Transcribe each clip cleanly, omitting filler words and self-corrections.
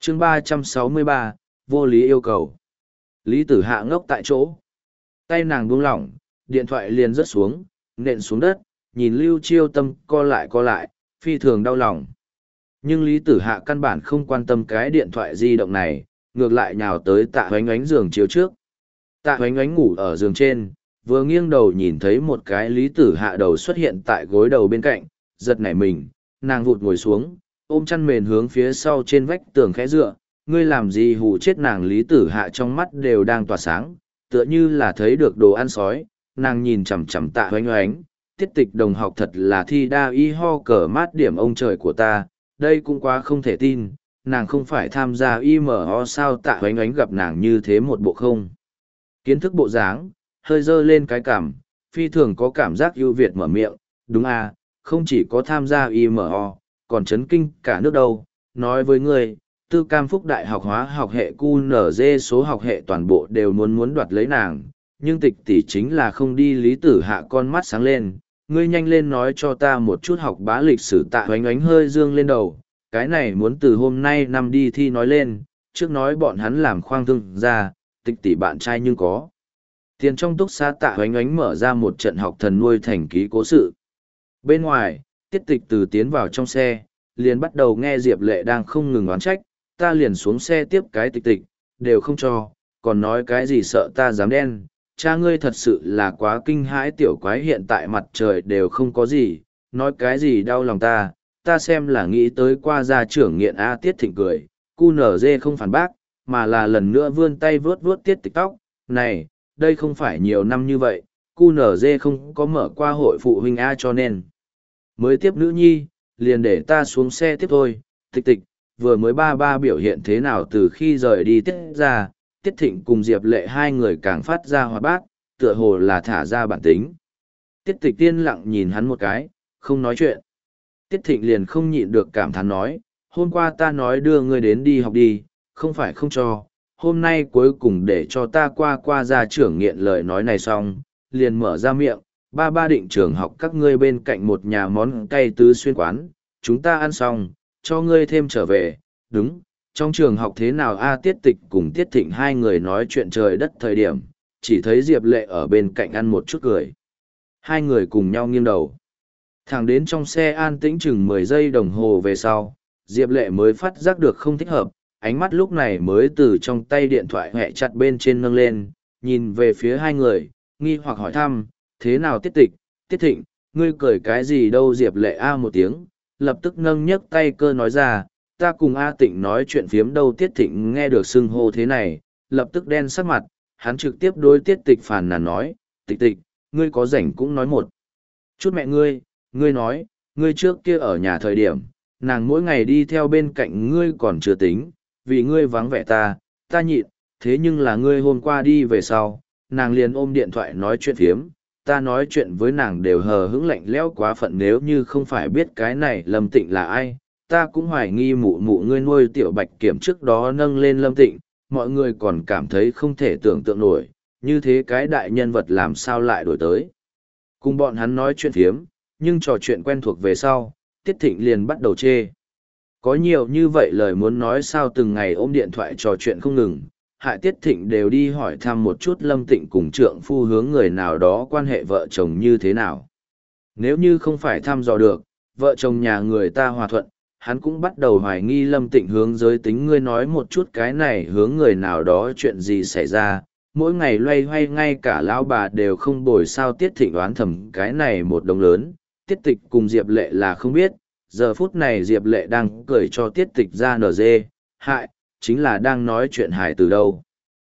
chương 363, vô lý yêu cầu. Lý Tử Hạ ngốc tại chỗ. Tay nàng buông lỏng, điện thoại liền rớt xuống, nện xuống đất, nhìn Lưu Chiêu Tâm co lại, phi thường đau lòng. Nhưng Lý Tử Hạ căn bản không quan tâm cái điện thoại di động này, ngược lại nhào tới Tạ Hoánh Oánh giường chiếu trước. Tạ Hoánh Oánh ngủ ở giường trên, vừa nghiêng đầu nhìn thấy một cái Lý Tử Hạ đầu xuất hiện tại gối đầu bên cạnh, giật nảy mình, nàng vụt ngồi xuống, ôm chăn mền hướng phía sau trên vách tường khẽ dựa, ngươi làm gì hù chết nàng. Lý Tử Hạ trong mắt đều đang tỏa sáng, tựa như là thấy được đồ ăn sói, nàng nhìn chằm chằm Tạ Hoánh Oánh, tiết tịch đồng học thật là thi đa y ho cờ mát điểm ông trời của ta, đây cũng quá không thể tin, nàng không phải tham gia IMO sao. Tạ Hoánh Oánh gặp nàng như thế một bộ không kiến thức bộ dáng, hơi dơ lên cái cảm, phi thường có cảm giác ưu việt mở miệng, đúng à, không chỉ có tham gia IMO, còn chấn kinh cả nước đâu, nói với ngươi, Tư Cam Phúc Đại học hóa học hệ QNZ số học hệ toàn bộ đều muốn đoạt lấy nàng, nhưng tịch tỷ chính là không đi. Lý Tử Hạ con mắt sáng lên, ngươi nhanh lên nói cho ta một chút học bá lịch sử. Tạ Hoánh Oánh hơi dương lên đầu, cái này muốn từ hôm nay năm đi thi nói lên, trước nói bọn hắn làm khoang thương ra, tịch tỷ bạn trai nhưng có tiền. Trong túc xá Tạ Hoánh Oánh mở ra một trận học thần nuôi thành ký cố sự. Bên ngoài, Tiết Tịch từ tiến vào trong xe, liền bắt đầu nghe Diệp Lệ đang không ngừng oán trách, ta liền xuống xe tiếp cái Tịch Tịch, đều không cho, còn nói cái gì sợ ta dám đen, cha ngươi thật sự là quá kinh hãi. Tiểu quái hiện tại mặt trời đều không có gì, nói cái gì đau lòng ta xem là nghĩ tới qua gia trưởng nghiện A. Tiết Thịnh cười, QNZ không phản bác, mà là lần nữa vươn tay vướt vướt Tiết Tịch tóc, này, đây không phải nhiều năm như vậy, QNZ không có mở qua hội phụ huynh A cho nên mới tiếp nữ nhi, liền để ta xuống xe tiếp thôi. Tịch Tịch, vừa mới ba biểu hiện thế nào từ khi rời đi Tiết ra, Tiết Thịnh cùng Diệp Lệ hai người càng phát ra hoạt bát, tựa hồ là thả ra bản tính. Tiết Tịch tiên lặng nhìn hắn một cái, không nói chuyện. Tiết Thịnh liền không nhịn được cảm thán nói, hôm qua ta nói đưa ngươi đến đi học đi, không phải không cho, hôm nay cuối cùng để cho ta qua gia trưởng nghiện. Lời nói này xong, liền mở ra miệng, ba định trường học các ngươi bên cạnh một nhà món cay tứ xuyên quán, chúng ta ăn xong, cho ngươi thêm trở về. Đúng, trong trường học thế nào a? Tiết Tịch cùng Tiết Thịnh hai người nói chuyện trời đất thời điểm, chỉ thấy Diệp Lệ ở bên cạnh ăn một chút cười. Hai người cùng nhau nghiêng đầu. Thẳng đến trong xe an tĩnh chừng 10 giây đồng hồ về sau, Diệp Lệ mới phát giác được không thích hợp, ánh mắt lúc này mới từ trong tay điện thoại hẹ chặt bên trên nâng lên, nhìn về phía hai người, nghi hoặc hỏi thăm, thế nào Tiết Tịch, Tiết Thịnh, ngươi cười cái gì đâu? Diệp Lệ a một tiếng, lập tức nâng nhấc tay cơ nói ra, ta cùng A Tịnh nói chuyện phiếm đâu. Tiết Thịnh nghe được xưng hô thế này, lập tức đen sắc mặt, hắn trực tiếp đối Tiết Tịch phàn nàn nói, Tịch Tịch, ngươi có rảnh cũng nói một chút mẹ ngươi nói, ngươi trước kia ở nhà thời điểm, nàng mỗi ngày đi theo bên cạnh ngươi còn chưa tính, vì ngươi vắng vẻ ta nhịn, thế nhưng là ngươi hôm qua đi về sau, nàng liền ôm điện thoại nói chuyện phiếm, ta nói chuyện với nàng đều hờ hững lạnh lẽo quá phận. Nếu như không phải biết cái này Lâm Tịnh là ai, ta cũng hoài nghi mụ mụ ngươi nuôi tiểu bạch kiểm trước đó nâng lên Lâm Tịnh, mọi người còn cảm thấy không thể tưởng tượng nổi, như thế cái đại nhân vật làm sao lại đổi tới. Cùng bọn hắn nói chuyện phiếm, nhưng trò chuyện quen thuộc về sau, Tiết Thịnh liền bắt đầu chê. Có nhiều như vậy lời muốn nói sao, từng ngày ôm điện thoại trò chuyện không ngừng, hại Tiết Thịnh đều đi hỏi thăm một chút Lâm Tịnh cùng trượng phu hướng người nào đó quan hệ vợ chồng như thế nào. Nếu như không phải thăm dò được, vợ chồng nhà người ta hòa thuận, hắn cũng bắt đầu hoài nghi Lâm Tịnh hướng giới tính. Ngươi nói một chút cái này hướng người nào đó chuyện gì xảy ra, mỗi ngày loay hoay ngay cả lão bà đều không bồi sao. Tiết Thịnh đoán thầm cái này một đồng lớn, Tiết Tịch cùng Diệp Lệ là không biết, giờ phút này Diệp Lệ đang cười cho Tiết Tịch ra nở dê, hại, chính là đang nói chuyện hài từ đâu.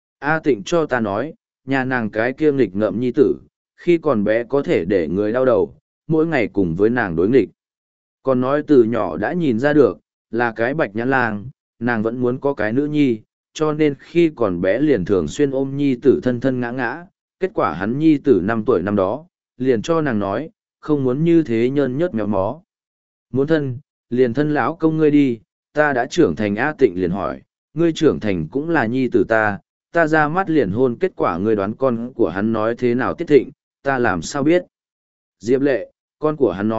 A Tịnh cho ta nói, nhà nàng cái kia nghịch ngợm nhi tử, khi còn bé có thể để người đau đầu, mỗi ngày cùng với nàng đối nghịch. Còn nói từ nhỏ đã nhìn ra được, là cái bạch nhãn lang, nàng vẫn muốn có cái nữ nhi, cho nên khi còn bé liền thường xuyên ôm nhi tử thân thân ngã ngã, kết quả hắn nhi tử 5 tuổi năm đó, liền cho nàng nói, không muốn như thế nhơn nhớt méo mó. Muốn thân, liền thân lão công ngươi đi, ta đã trưởng thành. A Tịnh liền hỏi, ngươi trưởng thành cũng là nhi tử ta ra mắt liền hôn, kết quả ngươi đoán con của hắn nói thế nào? Tiết Thịnh, ta làm sao biết? Diệp Lệ, con của hắn nói,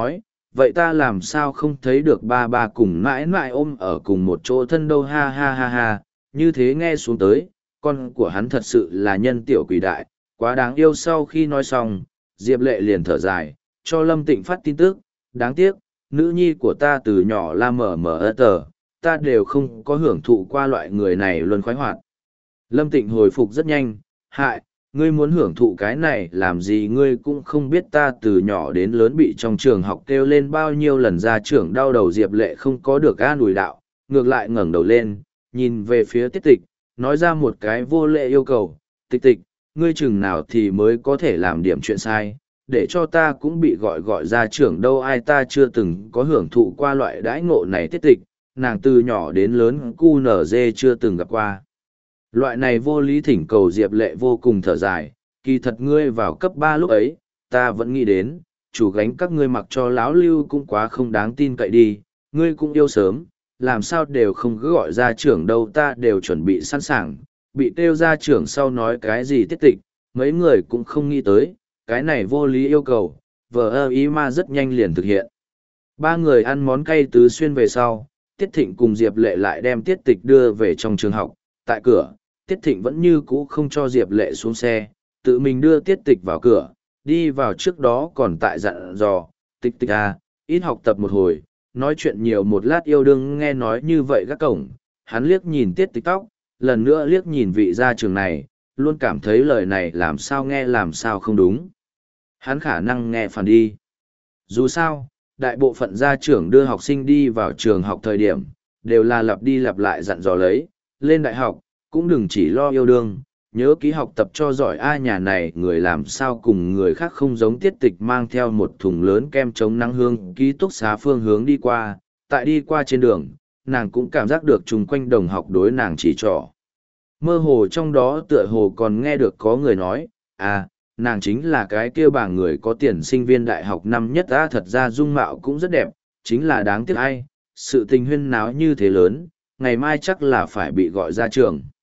vậy ta làm sao không thấy được ba ba cùng mãi mãi ôm ở cùng một chỗ thân đâu, ha ha ha ha, như thế nghe xuống tới, con của hắn thật sự là nhân tiểu quỷ đại, quá đáng yêu. Sau khi nói xong, Diệp Lệ liền thở dài, cho Lâm Tịnh phát tin tức, đáng tiếc, nữ nhi của ta từ nhỏ là mờ tờ, ta đều không có hưởng thụ qua loại người này luôn khoái hoạt. Lâm Tịnh hồi phục rất nhanh, hại, ngươi muốn hưởng thụ cái này làm gì, ngươi cũng không biết ta từ nhỏ đến lớn bị trong trường học kêu lên bao nhiêu lần ra trưởng đau đầu. Diệp Lệ không có được an ủi đạo, ngược lại ngẩng đầu lên, nhìn về phía Tiết Tịch, nói ra một cái vô lệ yêu cầu, Tịch Tịch, ngươi chừng nào thì mới có thể làm điểm chuyện sai, để cho ta cũng bị gọi ra trưởng đâu, ai ta chưa từng có hưởng thụ qua loại đãi ngộ này. Tiết Tịch, nàng từ nhỏ đến lớn cu nở dê chưa từng gặp qua. Loại này vô lý thỉnh cầu. Diệp Lệ vô cùng thở dài, kỳ thật ngươi vào cấp 3 lúc ấy, ta vẫn nghĩ đến, chủ gánh các ngươi mặc cho láo lưu cũng quá không đáng tin cậy đi, ngươi cũng yêu sớm, làm sao đều không cứ gọi ra trưởng đâu, ta đều chuẩn bị sẵn sàng, bị kêu ra trưởng sau nói cái gì Tiết Tịch, mấy người cũng không nghĩ tới, cái này vô lý yêu cầu, vờ ơ ý mà rất nhanh liền thực hiện. Ba người ăn món cay tứ xuyên về sau, Tiết Thịnh cùng Diệp Lệ lại đem Tiết Tịch đưa về trong trường học, tại cửa, Tiết Thịnh vẫn như cũ không cho Diệp Lệ xuống xe, tự mình đưa Tiết Tịch vào cửa, đi vào trước đó còn tại dặn dò, Tịch Tịch à, ít học tập một hồi, nói chuyện nhiều một lát yêu đương. Nghe nói như vậy gác cổng, hắn liếc nhìn Tiết Tịch tóc, lần nữa liếc nhìn vị gia trưởng này, luôn cảm thấy lời này làm sao nghe làm sao không đúng. Hắn khả năng nghe phản đi. Dù sao, đại bộ phận gia trưởng đưa học sinh đi vào trường học thời điểm, đều là lặp đi lặp lại dặn dò lấy, lên đại học, cũng đừng chỉ lo yêu đương, nhớ ký học tập cho giỏi. A nhà này người làm sao cùng người khác không giống. Tiết Tịch mang theo một thùng lớn kem chống nắng hương ký túc xá phương hướng đi qua, tại đi qua trên đường, nàng cũng cảm giác được chung quanh đồng học đối nàng chỉ trỏ. Mơ hồ trong đó tựa hồ còn nghe được có người nói, à, nàng chính là cái kia bảng người có tiền sinh viên đại học năm nhất. Thật ra dung mạo cũng rất đẹp, chính là đáng tiếc ai, sự tình huyên náo như thế lớn, ngày mai chắc là phải bị gọi ra trường.